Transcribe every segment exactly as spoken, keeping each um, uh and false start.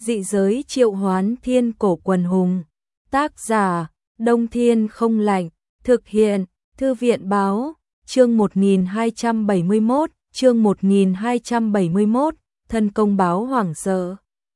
Dị giới triệu hoán thiên cổ quần hùng. Tác giả, Đông Thiên không lạnh. Thực hiện, Thư viện báo. Chương một nghìn hai trăm bảy mươi mốt, chương một nghìn hai trăm bảy mươi mốt, thân công báo hoảng sợ.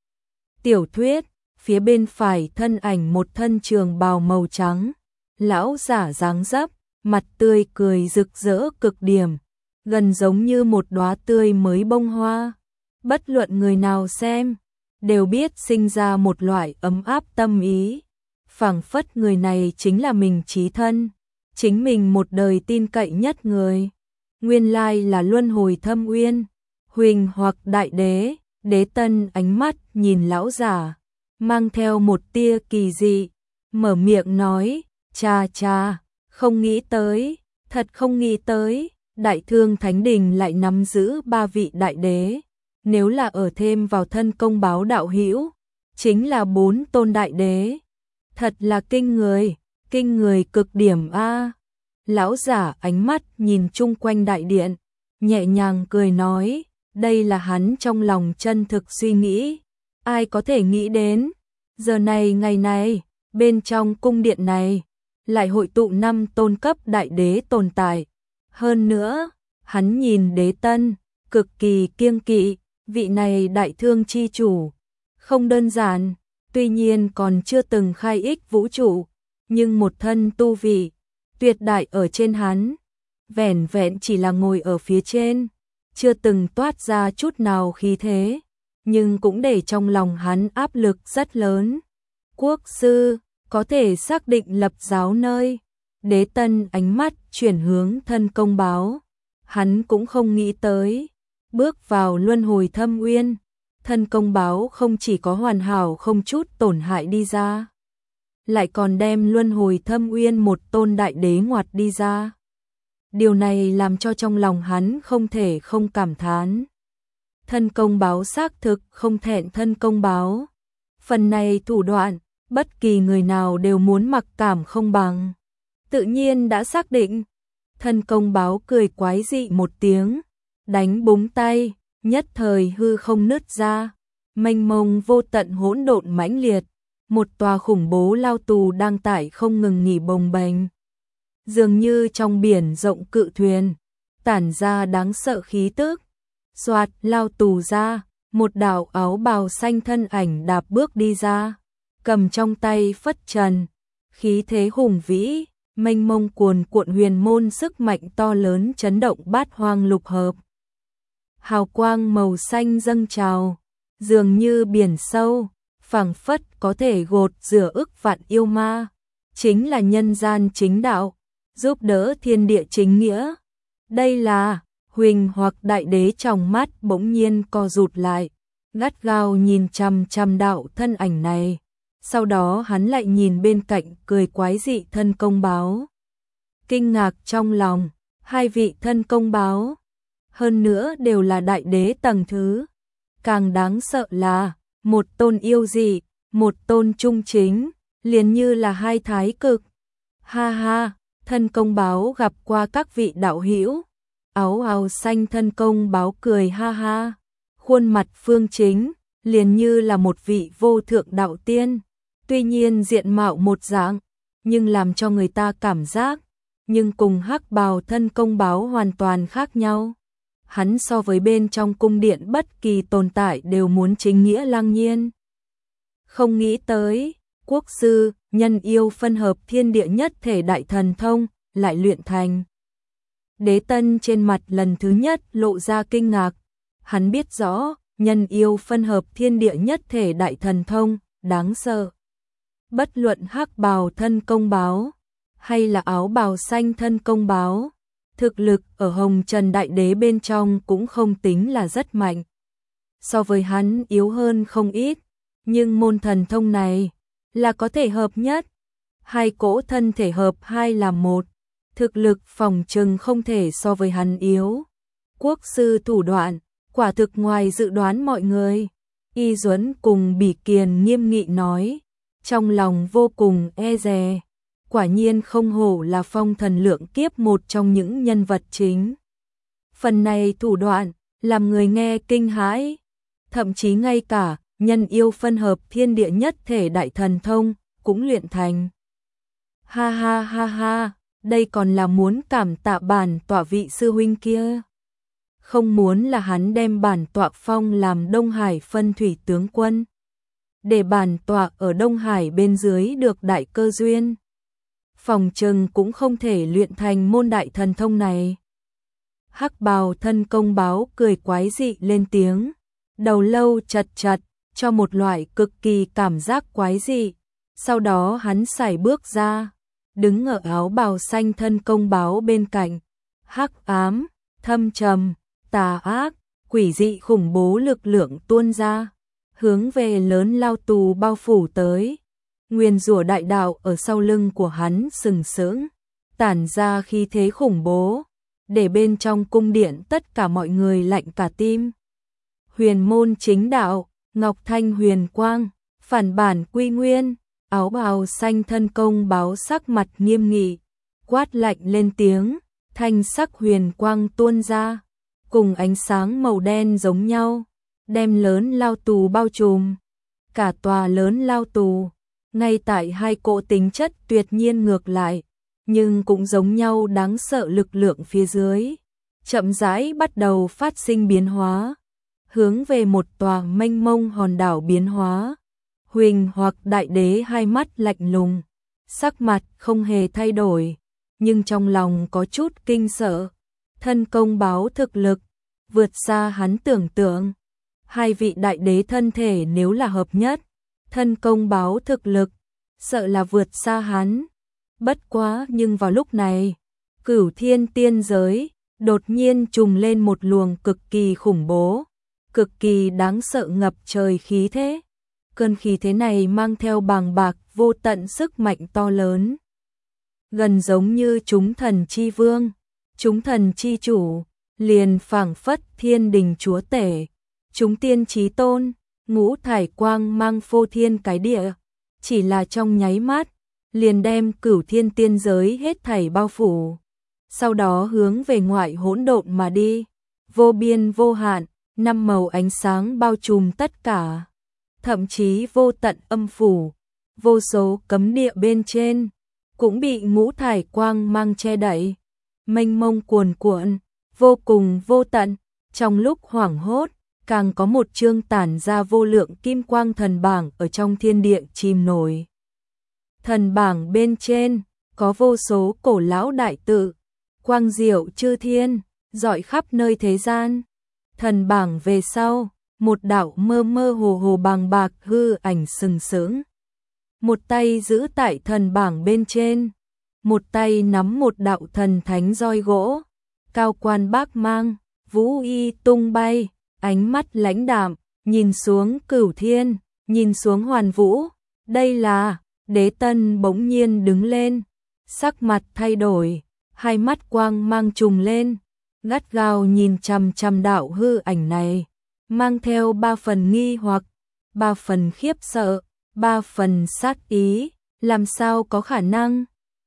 Tiểu thuyết, phía bên phải thân ảnh một thân trường bào màu trắng. Lão giả dáng dấp, mặt tươi cười rực rỡ cực điểm, gần giống như một đóa tươi mới bông hoa. Bất luận người nào xem, đều biết sinh ra một loại ấm áp tâm ý. Phảng phất người này chính là mình chí thân, chính mình một đời tin cậy nhất người. Nguyên lai là luân hồi thâm uyên, huỳnh hoặc đại đế. Đế Tân ánh mắt nhìn lão giả, mang theo một tia kỳ dị, mở miệng nói, cha cha, không nghĩ tới, thật không nghĩ tới, Đại Thương Thánh Đình lại nắm giữ ba vị đại đế. Nếu là ở thêm vào thân công báo đạo hữu, chính là bốn tôn đại đế. Thật là kinh người, kinh người cực điểm a. Lão giả ánh mắt nhìn chung quanh đại điện, nhẹ nhàng cười nói, đây là hắn trong lòng chân thực suy nghĩ. Ai có thể nghĩ đến, giờ này ngày này, bên trong cung điện này, lại hội tụ năm tôn cấp đại đế tồn tại. Hơn nữa, hắn nhìn Đế Tân, cực kỳ kiêng kỵ, vị này đại thương chi chủ. Không đơn giản, tuy nhiên còn chưa từng khai ích vũ trụ, nhưng một thân tu vị, tuyệt đại ở trên hắn. Vẻn vẹn chỉ là ngồi ở phía trên, chưa từng toát ra chút nào khí thế, nhưng cũng để trong lòng hắn áp lực rất lớn. Quốc sư, có thể xác định lập giáo nơi. Đế Tân ánh mắt chuyển hướng thân công báo. Hắn cũng không nghĩ tới, bước vào luân hồi thâm uyên, thân công báo không chỉ có hoàn hảo không chút tổn hại đi ra, lại còn đem luân hồi thâm uyên một tôn đại đế ngoặt đi ra. Điều này làm cho trong lòng hắn không thể không cảm thán. Thân công báo xác thực không thẹn thân công báo. Phần này thủ đoạn, bất kỳ người nào đều muốn mặc cảm không bằng. Tự nhiên đã xác định. Thân công báo cười quái dị một tiếng, đánh búng tay, nhất thời hư không nứt ra, mênh mông vô tận hỗn độn mãnh liệt, một tòa khủng bố lao tù đang tải không ngừng nghỉ bồng bềnh. Dường như trong biển rộng cự thuyền, tản ra đáng sợ khí tức. Soạt lao tù ra, một đạo áo bào xanh thân ảnh đạp bước đi ra, cầm trong tay phất trần, khí thế hùng vĩ, mênh mông cuồn cuộn huyền môn sức mạnh to lớn chấn động bát hoang lục hợp. Hào quang màu xanh dâng trào, dường như biển sâu, phảng phất có thể gột rửa ức vạn yêu ma, chính là nhân gian chính đạo, giúp đỡ thiên địa chính nghĩa. Đây là huỳnh hoặc đại đế, trong mắt bỗng nhiên co rụt lại, gắt gao nhìn chằm chằm đạo thân ảnh này. Sau đó hắn lại nhìn bên cạnh cười quái dị thân công báo. Kinh ngạc trong lòng, hai vị thân công báo, hơn nữa đều là đại đế tầng thứ. Càng đáng sợ là, một tôn yêu dị, một tôn trung chính, liền như là hai thái cực. Ha ha, thân công báo gặp qua các vị đạo hữu. Áo áo xanh thân công báo cười ha ha, khuôn mặt phương chính, liền như là một vị vô thượng đạo tiên. Tuy nhiên diện mạo một dạng, nhưng làm cho người ta cảm giác, nhưng cùng hắc bào thân công báo hoàn toàn khác nhau. Hắn so với bên trong cung điện bất kỳ tồn tại đều muốn chính nghĩa lăng nhiên. Không nghĩ tới, quốc sư, nhân yêu phân hợp thiên địa nhất thể đại thần thông, lại luyện thành. Đế Tân trên mặt lần thứ nhất lộ ra kinh ngạc. Hắn biết rõ, nhân yêu phân hợp thiên địa nhất thể đại thần thông, đáng sợ. Bất luận hắc bào thân công báo, hay là áo bào xanh thân công báo, thực lực ở Hồng Trần Đại Đế bên trong cũng không tính là rất mạnh. So với hắn yếu hơn không ít, nhưng môn thần thông này là có thể hợp nhất. Hai cỗ thân thể hợp hai là một, thực lực phòng trừng không thể so với hắn yếu. Quốc sư thủ đoạn, quả thực ngoài dự đoán mọi người. Y Duẫn cùng Bỉ Kiền nghiêm nghị nói, trong lòng vô cùng e dè. Quả nhiên không hổ là phong thần lượng kiếp một trong những nhân vật chính. Phần này thủ đoạn, làm người nghe kinh hãi. Thậm chí ngay cả nhân yêu phân hợp thiên địa nhất thể đại thần thông, cũng luyện thành. Ha ha ha ha, đây còn là muốn cảm tạ bản tọa vị sư huynh kia. Không muốn là hắn đem bản tọa phong làm Đông Hải phân thủy tướng quân. Để bản tọa ở Đông Hải bên dưới được đại cơ duyên. Phòng trừng cũng không thể luyện thành môn đại thần thông này. Hắc bào thân công báo cười quái dị lên tiếng. Đầu lâu chật chật, cho một loại cực kỳ cảm giác quái dị. Sau đó hắn sải bước ra, đứng ở áo bào xanh thân công báo bên cạnh. Hắc ám, thâm trầm, tà ác, quỷ dị khủng bố lực lượng tuôn ra, hướng về lớn lao tù bao phủ tới. Nguyên rủa đại đạo ở sau lưng của hắn sừng sững, tản ra khí thế khủng bố, để bên trong cung điện tất cả mọi người lạnh cả tim. Huyền môn chính đạo, Ngọc Thanh huyền quang, phản bản quy nguyên, áo bào xanh thân công báo sắc mặt nghiêm nghị, quát lạnh lên tiếng, thanh sắc huyền quang tuôn ra, cùng ánh sáng màu đen giống nhau, đem lớn lao tù bao trùm. Cả tòa lớn lao tù, ngay tại hai cỗ tính chất tuyệt nhiên ngược lại, nhưng cũng giống nhau đáng sợ lực lượng phía dưới, chậm rãi bắt đầu phát sinh biến hóa, hướng về một tòa mênh mông hòn đảo biến hóa. Huỳnh hoặc đại đế hai mắt lạnh lùng, sắc mặt không hề thay đổi, nhưng trong lòng có chút kinh sợ. Thân công báo thực lực vượt xa hắn tưởng tượng. Hai vị đại đế thân thể nếu là hợp nhất, thân công báo thực lực sợ là vượt xa hắn. Bất quá nhưng vào lúc này, Cửu Thiên tiên giới đột nhiên trùng lên một luồng cực kỳ khủng bố, cực kỳ đáng sợ ngập trời khí thế. Cơn khí thế này mang theo bàng bạc vô tận sức mạnh to lớn, gần giống như chúng thần chi vương, chúng thần chi chủ, liền phảng phất thiên đình chúa tể, chúng tiên chí tôn, ngũ thải quang mang phô thiên cái địa, chỉ là trong nháy mắt, liền đem Cửu Thiên tiên giới hết thảy bao phủ, sau đó hướng về ngoại hỗn độn mà đi, vô biên vô hạn, năm màu ánh sáng bao trùm tất cả, thậm chí vô tận âm phủ, vô số cấm địa bên trên, cũng bị ngũ thải quang mang che đậy, mênh mông cuồn cuộn, vô cùng vô tận. Trong lúc hoảng hốt, càng có một chương tản ra vô lượng kim quang thần bảng ở trong thiên địa chìm nổi. Thần bảng bên trên có vô số cổ lão đại tự, quang diệu chư thiên, rọi khắp nơi thế gian. Thần bảng về sau, một đạo mơ mơ hồ hồ bàng bạc hư ảnh sừng sững. Một tay giữ tại thần bảng bên trên, một tay nắm một đạo thần thánh roi gỗ, cao quan bác mang, vũ y tung bay, ánh mắt lãnh đạm, nhìn xuống Cửu Thiên, nhìn xuống Hoàn Vũ. Đây là, Đế Tân bỗng nhiên đứng lên, sắc mặt thay đổi, hai mắt quang mang trùng lên, gắt gao nhìn chằm chằm đạo hư ảnh này, mang theo ba phần nghi hoặc, ba phần khiếp sợ, ba phần sát ý. Làm sao có khả năng?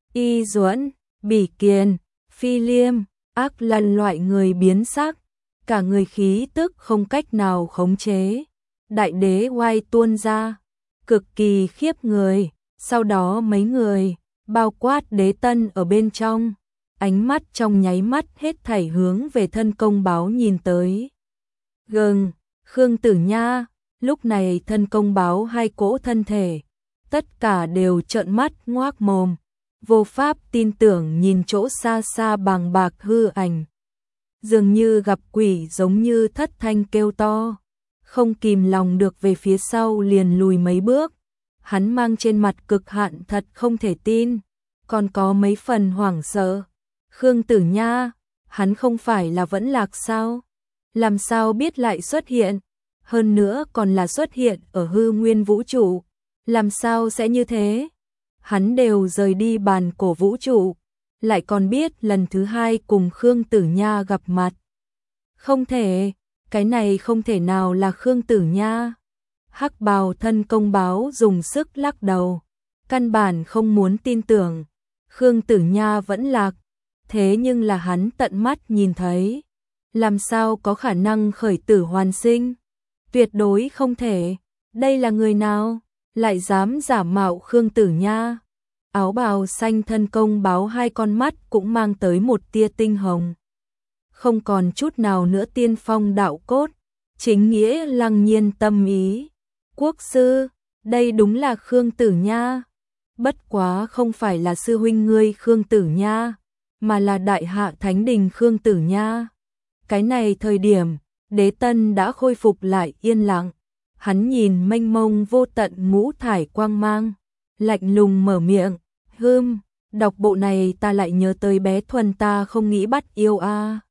Y Duẫn, Bỉ Kiền, Phi Liêm, Ác Lân loại người biến sắc, cả người khí tức không cách nào khống chế. Đại đế oai tuôn ra, cực kỳ khiếp người. Sau đó mấy người, bao quát Đế Tân ở bên trong, ánh mắt trong nháy mắt hết thảy hướng về thân công báo nhìn tới. Gừng, Khương Tử Nha, lúc này thân công báo hai cỗ thân thể, tất cả đều trợn mắt ngoác mồm, vô pháp tin tưởng nhìn chỗ xa xa bàng bạc hư ảnh. Dường như gặp quỷ, giống như thất thanh kêu to, không kìm lòng được về phía sau liền lùi mấy bước. Hắn mang trên mặt cực hạn thật không thể tin, còn có mấy phần hoảng sợ. Khương Tử Nha, hắn không phải là vẫn lạc sao? Làm sao biết lại xuất hiện? Hơn nữa còn là xuất hiện ở hư nguyên vũ trụ. Làm sao sẽ như thế? Hắn đều rời đi bàn cổ vũ trụ, lại còn biết lần thứ hai cùng Khương Tử Nha gặp mặt. Không thể, cái này không thể nào là Khương Tử Nha. Hắc bào thân công báo dùng sức lắc đầu, căn bản không muốn tin tưởng, Khương Tử Nha vẫn lạc, thế nhưng là hắn tận mắt nhìn thấy, làm sao có khả năng khởi tử hoàn sinh, tuyệt đối không thể. Đây là người nào? Lại dám giả mạo Khương Tử Nha? Áo bào xanh thân công báo hai con mắt cũng mang tới một tia tinh hồng. Không còn chút nào nữa tiên phong đạo cốt, chính nghĩa lăng nhiên tâm ý. Quốc sư, đây đúng là Khương Tử Nha. Bất quá không phải là sư huynh ngươi Khương Tử Nha, mà là đại hạ thánh đình Khương Tử Nha. Cái này thời điểm, Đế Tân đã khôi phục lại yên lặng. Hắn nhìn mênh mông vô tận ngũ thải quang mang, lạnh lùng mở miệng, hưm, đọc bộ này ta lại nhớ tới bé Thuần ta không nghĩ bắt yêu a.